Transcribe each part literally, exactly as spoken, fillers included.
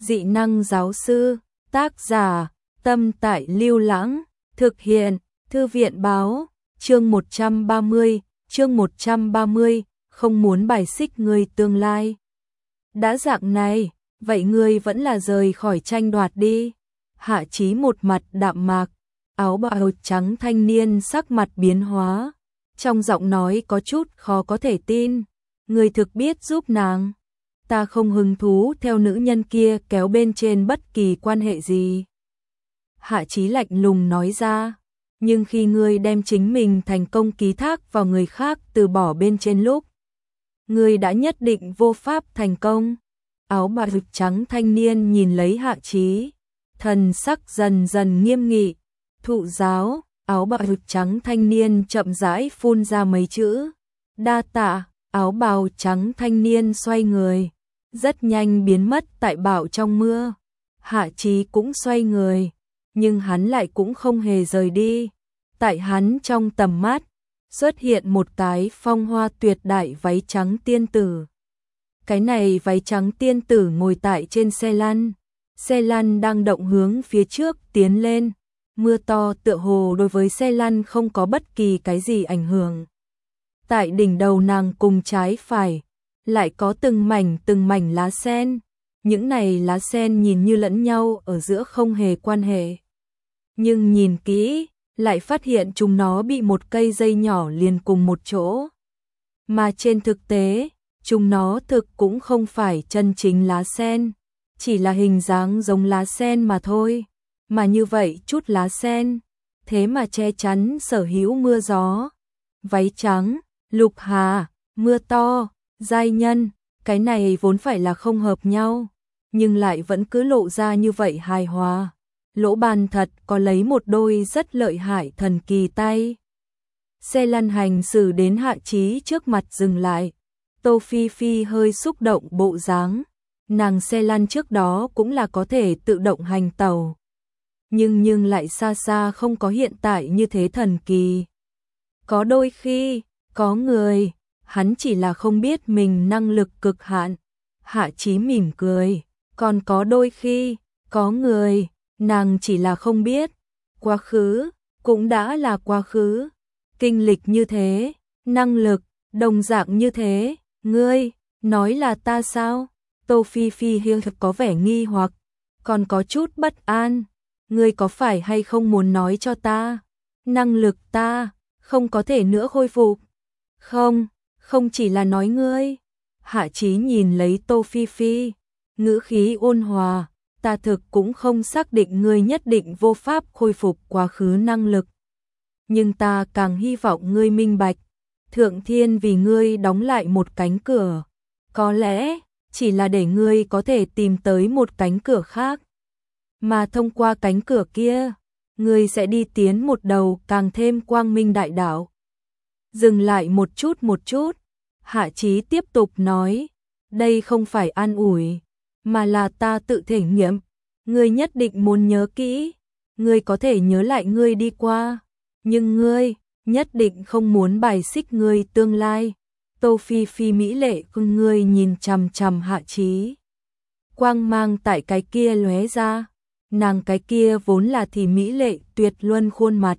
Dị năng giáo sư, tác giả, Tâm Tại Lưu Lãng, thực hiện, Thư viện báo, chương một trăm ba mươi, chương một trăm ba mươi, không muốn bài xích người tương lai. Đã dạng này, vậy ngươi vẫn là rời khỏi tranh đoạt đi. Hạ Chí một mặt đạm mạc, áo bào trắng thanh niên sắc mặt biến hóa, trong giọng nói có chút khó có thể tin. Ngươi thực biết giúp nàng. Ta không hứng thú theo nữ nhân kia kéo bên trên bất kỳ quan hệ gì. Hạ Chí lạnh lùng nói ra, nhưng khi ngươi đem chính mình thành công ký thác vào người khác từ bỏ bên trên lúc, ngươi đã nhất định vô pháp thành công. Áo bào trắng thanh niên nhìn lấy Hạ Chí, thần sắc dần dần nghiêm nghị. Thụ giáo, áo bào trắng thanh niên chậm rãi phun ra mấy chữ. Đa tạ. Áo bào trắng thanh niên xoay người, rất nhanh biến mất tại bão trong mưa. Hạ Chí cũng xoay người, nhưng hắn lại cũng không hề rời đi. Tại hắn trong tầm mắt, xuất hiện một cái phong hoa tuyệt đại váy trắng tiên tử. Cái này váy trắng tiên tử ngồi tại trên xe lăn. Xe lăn đang động hướng phía trước tiến lên. Mưa to tựa hồ đối với xe lăn không có bất kỳ cái gì ảnh hưởng. Tại đỉnh đầu nàng cùng trái phải, lại có từng mảnh từng mảnh lá sen. Những này lá sen nhìn như lẫn nhau ở giữa không hề quan hệ. Nhưng nhìn kỹ, lại phát hiện chúng nó bị một cây dây nhỏ liền cùng một chỗ. Mà trên thực tế, chúng nó thực cũng không phải chân chính lá sen, chỉ là hình dáng giống lá sen mà thôi. Mà như vậy chút lá sen, thế mà che chắn sở hữu mưa gió. Váy trắng, lục hà, mưa to, giai nhân, cái này vốn phải là không hợp nhau, nhưng lại vẫn cứ lộ ra như vậy hài hòa. Lỗ Ban thật có lấy một đôi rất lợi hại thần kỳ tay. Xe lăn hành xử đến Hạ Chí trước mặt dừng lại. Tô Phi Phi hơi xúc động bộ dáng. Nàng xe lăn trước đó cũng là có thể tự động hành tàu. Nhưng nhưng lại xa xa không có hiện tại như thế thần kỳ. Có đôi khi, có người, hắn chỉ là không biết mình năng lực cực hạn. Hạ Chí mỉm cười. Còn có đôi khi, có người, nàng chỉ là không biết. Quá khứ, cũng đã là quá khứ. Kinh lịch như thế, năng lực, đồng dạng như thế. Ngươi, nói là ta sao? Tô Phi Phi hiêu có vẻ nghi hoặc, còn có chút bất an. Ngươi có phải hay không muốn nói cho ta? Năng lực ta, không có thể nữa khôi phục. Không, không chỉ là nói ngươi. Hạ Chí nhìn lấy Tô Phi Phi, ngữ khí ôn hòa. Ta thực cũng không xác định ngươi nhất định vô pháp khôi phục quá khứ năng lực. Nhưng ta càng hy vọng ngươi minh bạch. Thượng Thiên vì ngươi đóng lại một cánh cửa. Có lẽ, chỉ là để ngươi có thể tìm tới một cánh cửa khác. Mà thông qua cánh cửa kia, ngươi sẽ đi tiến một đầu càng thêm quang minh đại đạo. Dừng lại một chút một chút, Hạ Chí tiếp tục nói, đây không phải an ủi, mà là ta tự thể nghiệm. Ngươi nhất định muốn nhớ kỹ, ngươi có thể nhớ lại ngươi đi qua, nhưng ngươi nhất định không muốn bài xích ngươi tương lai. Tô Phi Phi mỹ lệ cùng ngươi nhìn chằm chằm Hạ Chí. Quang mang tại cái kia lóe ra, nàng cái kia vốn là thì mỹ lệ tuyệt luân khuôn mặt.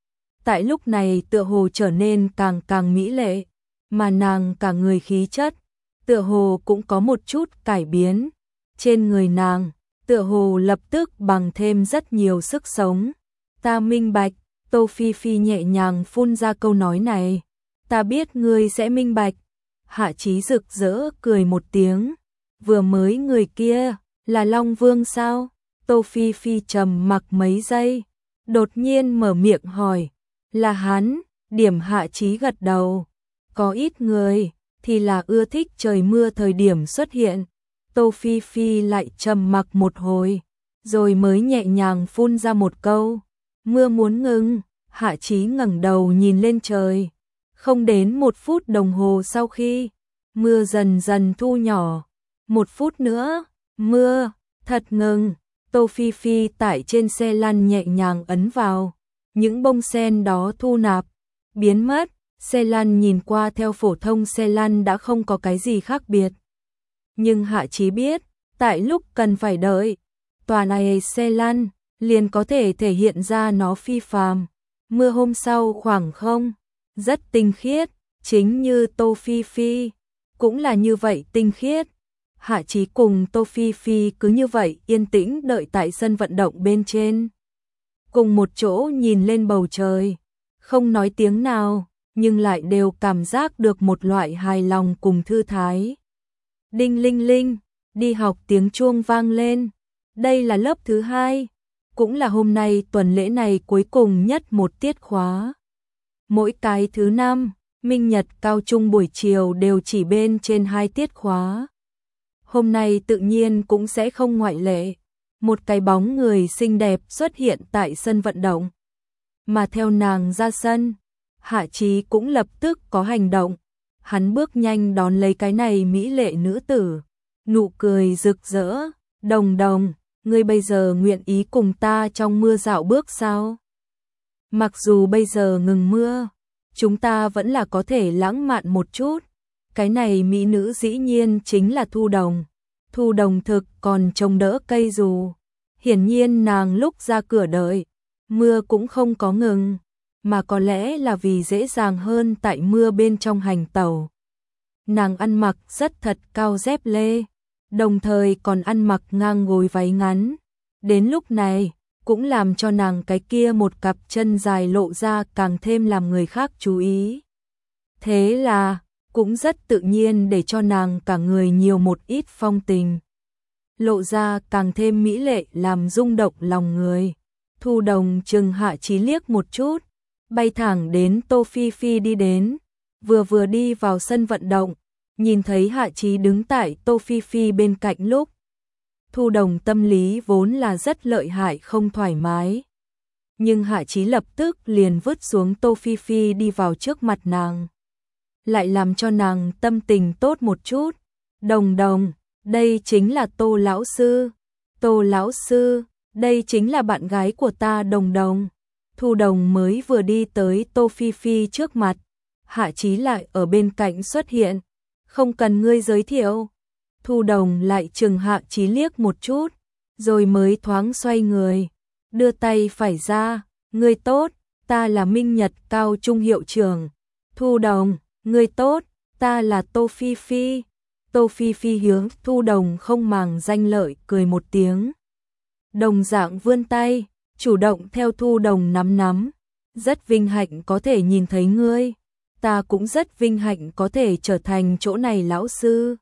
Tại lúc này tựa hồ trở nên càng càng mỹ lệ, mà nàng cả người khí chất, tựa hồ cũng có một chút cải biến. Trên người nàng, tựa hồ lập tức bằng thêm rất nhiều sức sống. Ta minh bạch, Tô Phi Phi nhẹ nhàng phun ra câu nói này. Ta biết ngươi sẽ minh bạch. Hạ Chí rực rỡ cười một tiếng. Vừa mới người kia, là Long Vương sao? Tô Phi Phi trầm mặc mấy giây, đột nhiên mở miệng hỏi. Là hắn, điểm Hạ Chí gật đầu. Có ít người, thì là ưa thích trời mưa thời điểm xuất hiện. Tô Phi Phi lại trầm mặc một hồi, rồi mới nhẹ nhàng phun ra một câu. Mưa muốn ngừng. Hạ Chí ngẩng đầu nhìn lên trời. Không đến một phút đồng hồ sau khi, mưa dần dần thu nhỏ. Một phút nữa, mưa, thật ngừng. Tô Phi Phi tại trên xe lăn nhẹ nhàng ấn vào. Những bông sen đó thu nạp, biến mất. Xe lăn nhìn qua theo phổ thông xe lăn đã không có cái gì khác biệt. Nhưng Hạ Chí biết, tại lúc cần phải đợi, tòa này xe lăn, liền có thể thể hiện ra nó phi phàm. Mưa hôm sau khoảng không, rất tinh khiết, chính như Tô Phi Phi, cũng là như vậy tinh khiết. Hạ Chí cùng Tô Phi Phi cứ như vậy yên tĩnh đợi tại sân vận động bên trên. Cùng một chỗ nhìn lên bầu trời, không nói tiếng nào, nhưng lại đều cảm giác được một loại hài lòng cùng thư thái. Đinh linh linh, đi học tiếng chuông vang lên. Đây là lớp thứ hai, cũng là hôm nay tuần lễ này cuối cùng nhất một tiết khóa. Mỗi cái thứ năm, Minh Nhật cao trung buổi chiều đều chỉ bên trên hai tiết khóa. Hôm nay tự nhiên cũng sẽ không ngoại lệ. Một cái bóng người xinh đẹp xuất hiện tại sân vận động. Mà theo nàng ra sân, Hạ Chí cũng lập tức có hành động. Hắn bước nhanh đón lấy cái này mỹ lệ nữ tử, nụ cười rực rỡ. Đồng Đồng, ngươi bây giờ nguyện ý cùng ta trong mưa dạo bước sao? Mặc dù bây giờ ngừng mưa, chúng ta vẫn là có thể lãng mạn một chút. Cái này mỹ nữ dĩ nhiên chính là Thu Đồng. Thu Đồng thực còn trông đỡ cây dù. Hiển nhiên nàng lúc ra cửa đợi, mưa cũng không có ngừng, mà có lẽ là vì dễ dàng hơn tại mưa bên trong hành tẩu. Nàng ăn mặc rất thật cao dép lê, đồng thời còn ăn mặc ngang gối váy ngắn. Đến lúc này, cũng làm cho nàng cái kia một cặp chân dài lộ ra càng thêm làm người khác chú ý. Thế là, cũng rất tự nhiên để cho nàng cả người nhiều một ít phong tình. Lộ ra càng thêm mỹ lệ làm rung động lòng người. Thu Đồng chừng Hạ Chí liếc một chút, bay thẳng đến Tô Phi Phi đi đến. Vừa vừa đi vào sân vận động, nhìn thấy Hạ Chí đứng tại Tô Phi Phi bên cạnh lúc. Thu Đồng tâm lý vốn là rất lợi hại không thoải mái. Nhưng Hạ Chí lập tức liền vứt xuống Tô Phi Phi đi vào trước mặt nàng. Lại làm cho nàng tâm tình tốt một chút. Đồng Đồng, đây chính là Tô lão sư. Tô lão sư, đây chính là bạn gái của ta Đồng Đồng. Thu Đồng mới vừa đi tới Tô Phi Phi trước mặt, Hạ Chí lại ở bên cạnh xuất hiện. Không cần ngươi giới thiệu. Thu Đồng lại chừng Hạ Chí liếc một chút, rồi mới thoáng xoay người, đưa tay phải ra. Ngươi tốt, ta là Minh Nhật cao trung hiệu trưởng. Thu Đồng, ngươi tốt, ta là Tô Phi Phi. Tô Phi Phi hướng Thu Đồng không màng danh lợi cười một tiếng. Đồng dạng vươn tay, chủ động theo Thu Đồng nắm nắm. Rất vinh hạnh có thể nhìn thấy ngươi. Ta cũng rất vinh hạnh có thể trở thành chỗ này lão sư.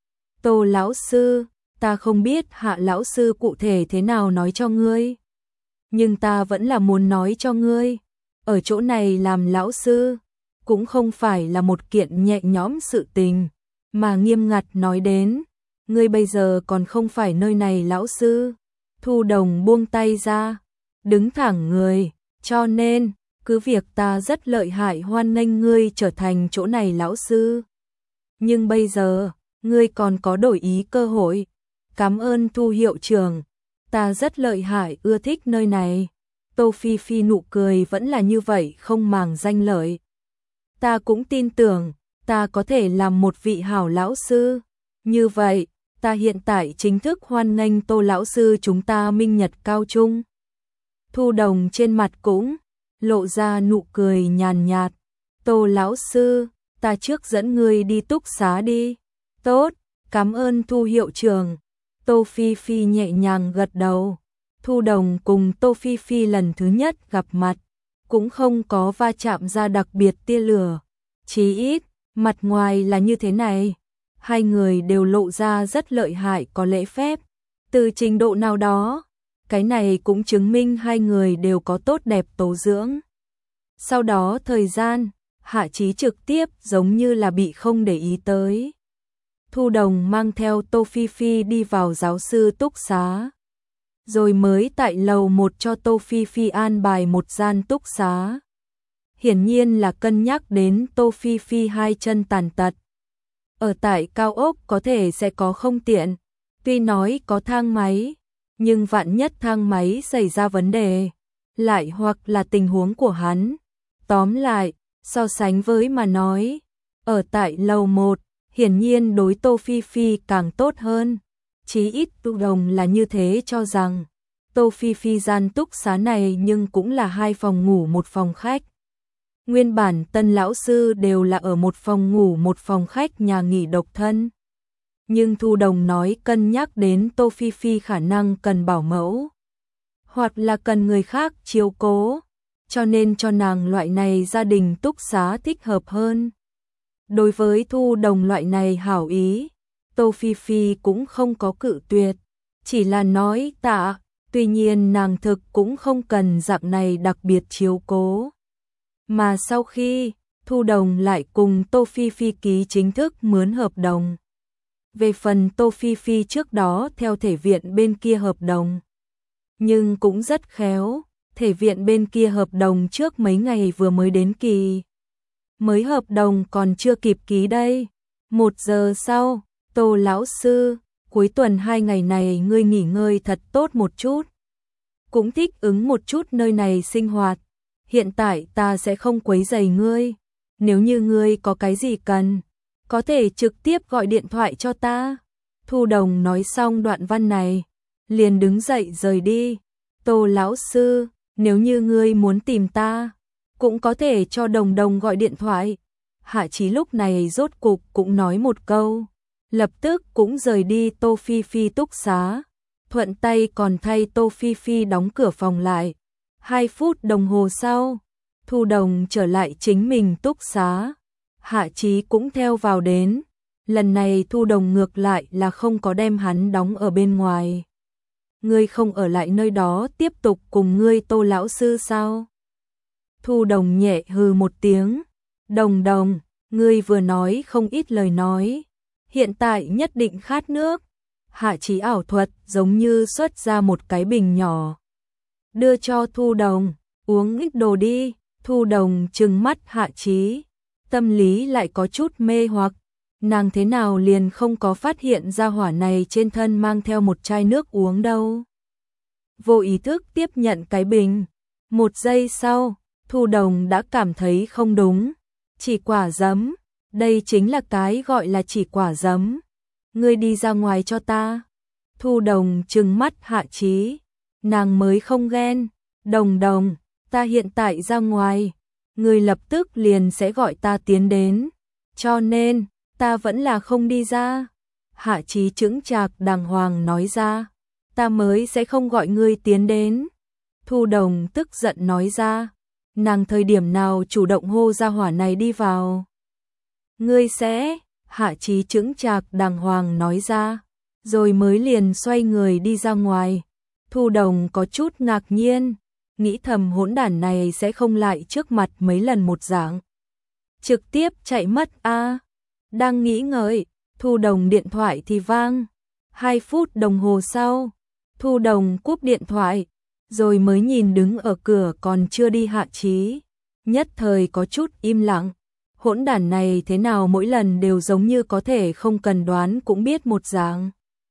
Tô lão sư, ta không biết Hạ lão sư cụ thể thế nào nói cho ngươi. Nhưng ta vẫn là muốn nói cho ngươi. Ở chỗ này làm lão sư, cũng không phải là một kiện nhẹ nhõm sự tình. Mà nghiêm ngặt nói đến, ngươi bây giờ còn không phải nơi này lão sư. Thu Đồng buông tay ra, đứng thẳng người, cho nên, cứ việc ta rất lợi hại hoan nghênh ngươi trở thành chỗ này lão sư. Nhưng bây giờ, ngươi còn có đổi ý cơ hội. Cảm ơn Thu hiệu trưởng, ta rất lợi hại ưa thích nơi này. Tô Phi Phi nụ cười vẫn là như vậy không màng danh lợi. Ta cũng tin tưởng, ta có thể làm một vị hảo lão sư. Như vậy, ta hiện tại chính thức hoan nghênh Tô lão sư chúng ta Minh Nhật cao trung. Thu Đồng trên mặt cũng lộ ra nụ cười nhàn nhạt. Tô lão sư, ta trước dẫn ngươi đi túc xá đi. Tốt, cảm ơn Thu hiệu trưởng. Tô Phi Phi nhẹ nhàng gật đầu. Thu Đồng cùng Tô Phi Phi lần thứ nhất gặp mặt, cũng không có va chạm ra đặc biệt tia lửa. Chí ít, mặt ngoài là như thế này. Hai người đều lộ ra rất lợi hại có lễ phép. Từ trình độ nào đó, cái này cũng chứng minh hai người đều có tốt đẹp tố dưỡng. Sau đó thời gian, Hạ Chí trực tiếp giống như là bị không để ý tới. Thu Đồng mang theo Tô Phi Phi đi vào giáo sư túc xá. Rồi mới tại lầu một cho Tô Phi Phi an bài một gian túc xá. Hiển nhiên là cân nhắc đến Tô Phi Phi hai chân tàn tật. Ở tại cao ốc có thể sẽ có không tiện. Tuy nói có thang máy, nhưng vạn nhất thang máy xảy ra vấn đề, lại hoặc là tình huống của hắn. Tóm lại, so sánh với mà nói, ở tại lầu một, hiển nhiên đối Tô Phi Phi càng tốt hơn. Chí ít Thu Đồng là như thế cho rằng. Tô Phi Phi gian túc xá này nhưng cũng là hai phòng ngủ một phòng khách. Nguyên bản Tân lão sư đều là ở một phòng ngủ một phòng khách nhà nghỉ độc thân. Nhưng Thu Đồng nói cân nhắc đến Tô Phi Phi khả năng cần bảo mẫu, hoặc là cần người khác chiếu cố, cho nên cho nàng loại này gia đình túc xá thích hợp hơn. Đối với Thu Đồng loại này hảo ý, Tô Phi Phi cũng không có cự tuyệt, chỉ là nói tạ, tuy nhiên nàng thực cũng không cần dạng này đặc biệt chiếu cố. Mà sau khi Thu Đồng lại cùng Tô Phi Phi ký chính thức mướn hợp đồng. Về phần Tô Phi Phi trước đó theo thể viện bên kia hợp đồng, nhưng cũng rất khéo, thể viện bên kia hợp đồng trước mấy ngày vừa mới đến kỳ. Mới hợp đồng còn chưa kịp ký đây. Một giờ sau, Tô lão sư, cuối tuần hai ngày này ngươi nghỉ ngơi thật tốt một chút. Cũng thích ứng một chút nơi này sinh hoạt. Hiện tại ta sẽ không quấy rầy ngươi. Nếu như ngươi có cái gì cần, có thể trực tiếp gọi điện thoại cho ta. Thu Đồng nói xong đoạn văn này, liền đứng dậy rời đi. Tô lão sư, nếu như ngươi muốn tìm ta, cũng có thể cho Đồng Đồng gọi điện thoại. Hạ Chí lúc này rốt cục cũng nói một câu, lập tức cũng rời đi Tô Phi Phi túc xá, thuận tay còn thay Tô Phi Phi đóng cửa phòng lại. Hai phút đồng hồ sau, Thu Đồng trở lại chính mình túc xá, Hạ Chí cũng theo vào đến. Lần này Thu Đồng ngược lại là không có đem hắn đóng ở bên ngoài. Ngươi không ở lại nơi đó tiếp tục cùng ngươi Tô lão sư sao? Thu Đồng nhẹ hừ một tiếng. Đồng Đồng, ngươi vừa nói không ít lời nói, hiện tại nhất định khát nước. Hạ Chí ảo thuật giống như xuất ra một cái bình nhỏ, đưa cho Thu Đồng, uống ít đồ đi. Thu Đồng trừng mắt Hạ Chí, tâm lý lại có chút mê hoặc. Nàng thế nào liền không có phát hiện ra hỏa này trên thân mang theo một chai nước uống đâu. Vô ý thức tiếp nhận cái bình. Một giây sau, Thu Đồng đã cảm thấy không đúng. Chỉ quả giấm, đây chính là cái gọi là chỉ quả giấm. Ngươi đi ra ngoài cho ta. Thu Đồng trừng mắt Hạ Chí, nàng mới không ghen. Đồng Đồng, ta hiện tại ra ngoài, ngươi lập tức liền sẽ gọi ta tiến đến. Cho nên, ta vẫn là không đi ra. Hạ Chí chững chạc đàng hoàng nói ra, ta mới sẽ không gọi ngươi tiến đến. Thu Đồng tức giận nói ra, nàng thời điểm nào chủ động hô ra hỏa này đi vào. Ngươi sẽ, Hạ Chí chững chạc đàng hoàng nói ra, rồi mới liền xoay người đi ra ngoài. Thu Đồng có chút ngạc nhiên, nghĩ thầm hỗn đản này sẽ không lại trước mặt mấy lần một dạng, trực tiếp chạy mất a. À. Đang nghĩ ngợi, Thu Đồng điện thoại thì vang. Hai phút đồng hồ sau, Thu Đồng cúp điện thoại, rồi mới nhìn đứng ở cửa còn chưa đi Hạ Chí, nhất thời có chút im lặng. Hỗn đản này thế nào mỗi lần đều giống như có thể không cần đoán cũng biết một dạng.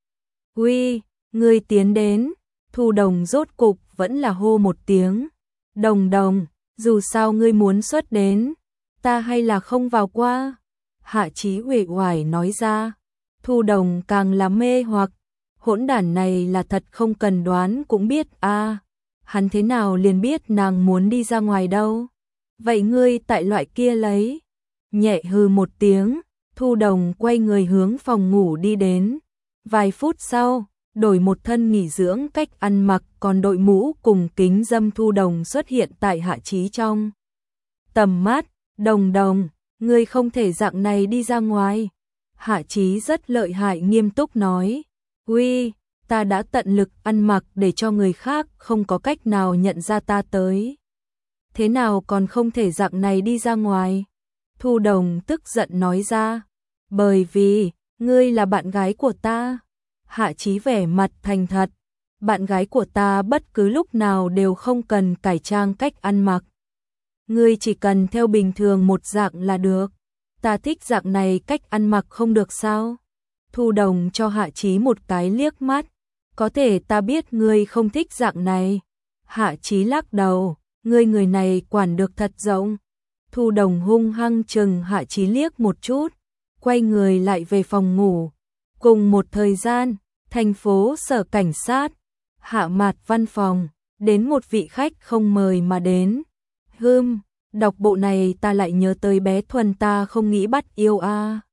Uy, ngươi tiến đến. Thu Đồng rốt cục vẫn là hô một tiếng. Đồng Đồng, dù sao ngươi muốn xuất đến, ta hay là không vào qua. Hạ Chí uể oải nói ra. Thu Đồng càng là mê hoặc, hỗn đản này là thật không cần đoán cũng biết a. À, hắn thế nào liền biết nàng muốn đi ra ngoài đâu. Vậy ngươi tại loại kia lấy. Nhẹ hừ một tiếng, Thu Đồng quay người hướng phòng ngủ đi đến. Vài phút sau, đổi một thân nghỉ dưỡng cách ăn mặc còn đội mũ cùng kính dâm Thu Đồng xuất hiện tại Hạ Chí trong tầm mắt. Đồng Đồng, ngươi không thể dạng này đi ra ngoài. Hạ Chí rất lợi hại nghiêm túc nói. Uy, ta đã tận lực ăn mặc để cho người khác không có cách nào nhận ra ta tới. Thế nào còn không thể dạng này đi ra ngoài? Thu Đồng tức giận nói ra. Bởi vì, ngươi là bạn gái của ta. Hạ Chí vẻ mặt thành thật. Bạn gái của ta bất cứ lúc nào đều không cần cải trang cách ăn mặc. Ngươi chỉ cần theo bình thường một dạng là được. Ta thích dạng này cách ăn mặc không được sao? Thu Đồng cho Hạ Chí một cái liếc mắt. Có thể ta biết ngươi không thích dạng này. Hạ Chí lắc đầu. Ngươi người này quản được thật rộng. Thu Đồng hung hăng chừng Hạ Chí liếc một chút, quay người lại về phòng ngủ. Cùng một thời gian, thành phố sở cảnh sát, Hạ Mạt văn phòng, đến một vị khách không mời mà đến. Hừm, đọc bộ này ta lại nhớ tới bé Thuần ta không nghĩ bắt yêu a.